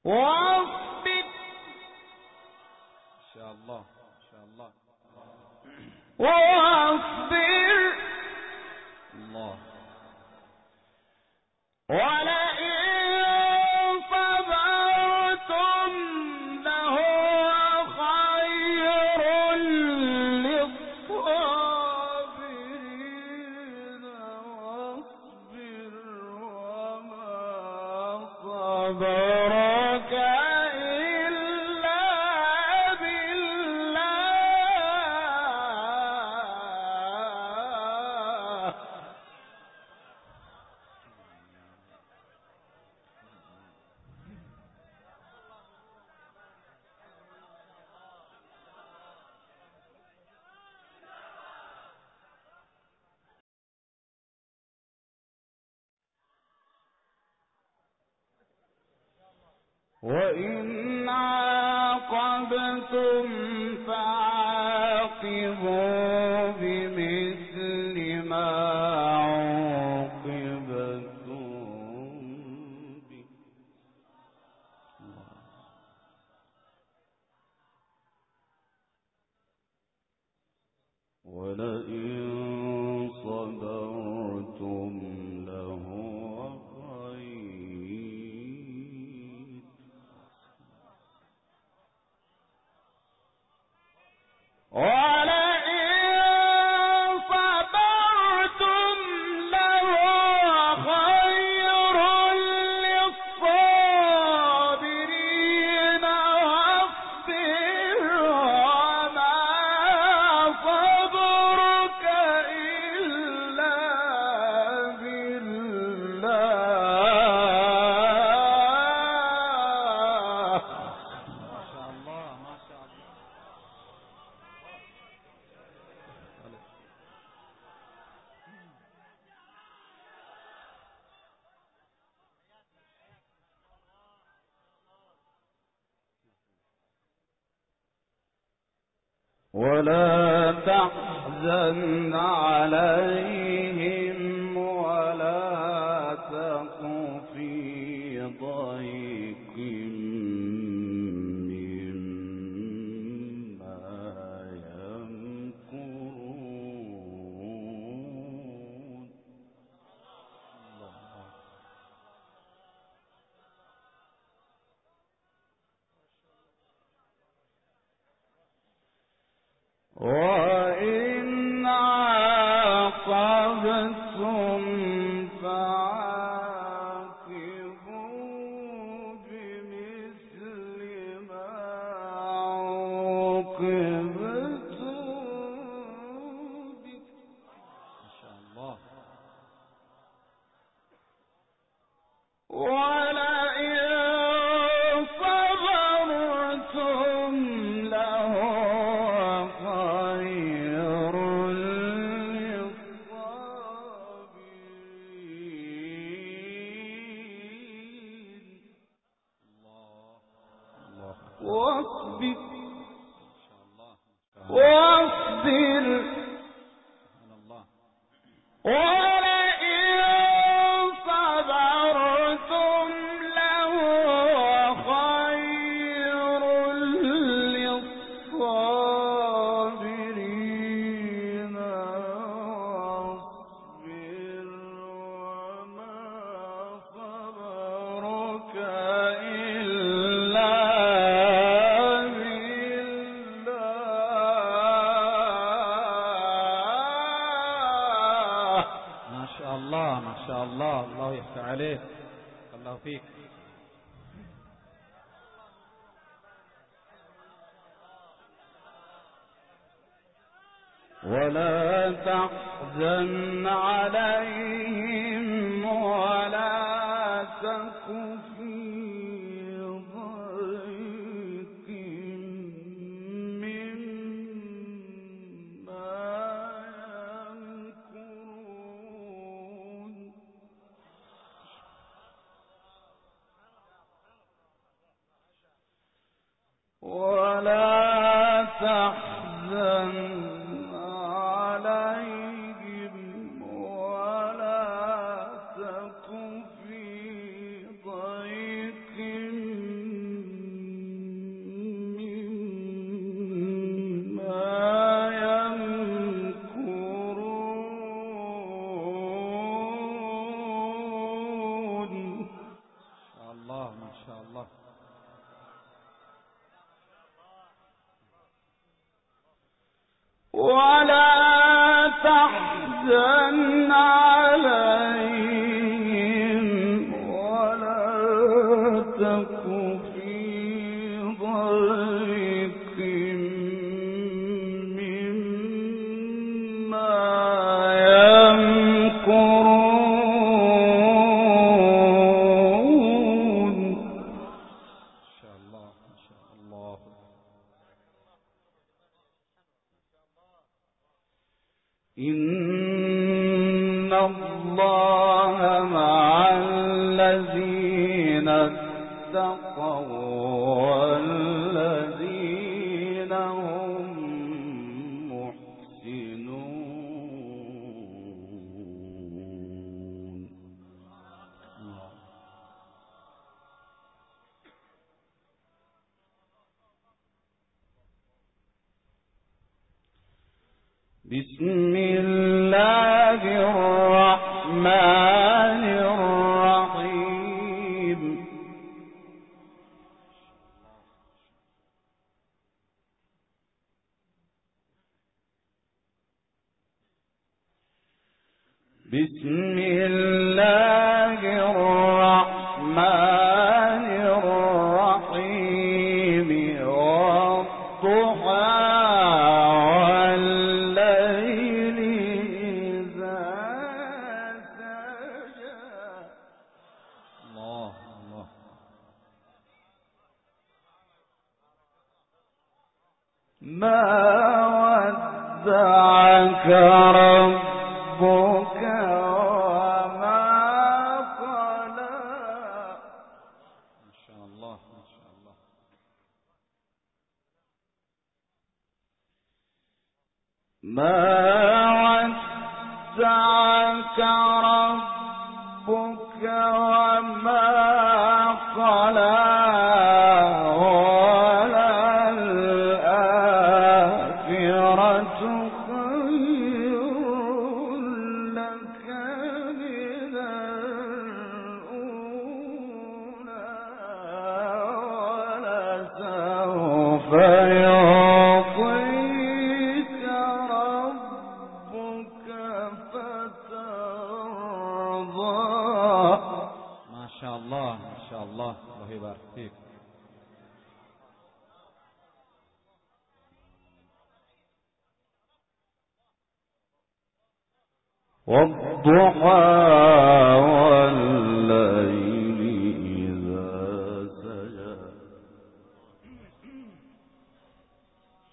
واصبر إن شاء الله إن شاء الله واصبر الله ولئن صبرتم لهو خير للصابرين واصبر وما صبرك إلا بالله وإن عاقبتم فعاقبوا بمثل ما عوقبتم به ولئن صبرتم لهو خير ولئن صبرتم لهو خير للصابرين واصبر وما صبرك إلا بالله ما شاء الله ما شاء الله ولا تحزن عليهم ولا تك في ضيق مما يمكرون وإن عاقبتم فعاقبوا بمثل ما عوقبتم به ما شاء الله ولئن صبرتم لهو خير للصابرين الله الله واصبر ما شاء الله واصبر سبحان الله ولئن صبرتم لهو خير للصابرين واصبر وما صبرك إلا بالله ما شاء الله ما شاء الله الله يفتح عليك الله فيك ولا تحزن عليهم ولا تك في ضيق مما يمكرون ولا تحزن عليهم ولا الله مع الذين اتقوا والذين هم محسنون. بسم الله الرحمن الرحيم. بسم الله الرحمن الرحيم. والضحى والليل إذا سجى. الله الله. ما ودعك ربك وما قلى. ما شاء الله ما شاء الله. ما ودعك ربك وما قلى. وللآخرة خير لك من الأولى. ولسوف يعطيك ربك فترضى. ما شاء الله ما شاء الله. الله يبارك فيك. والضحى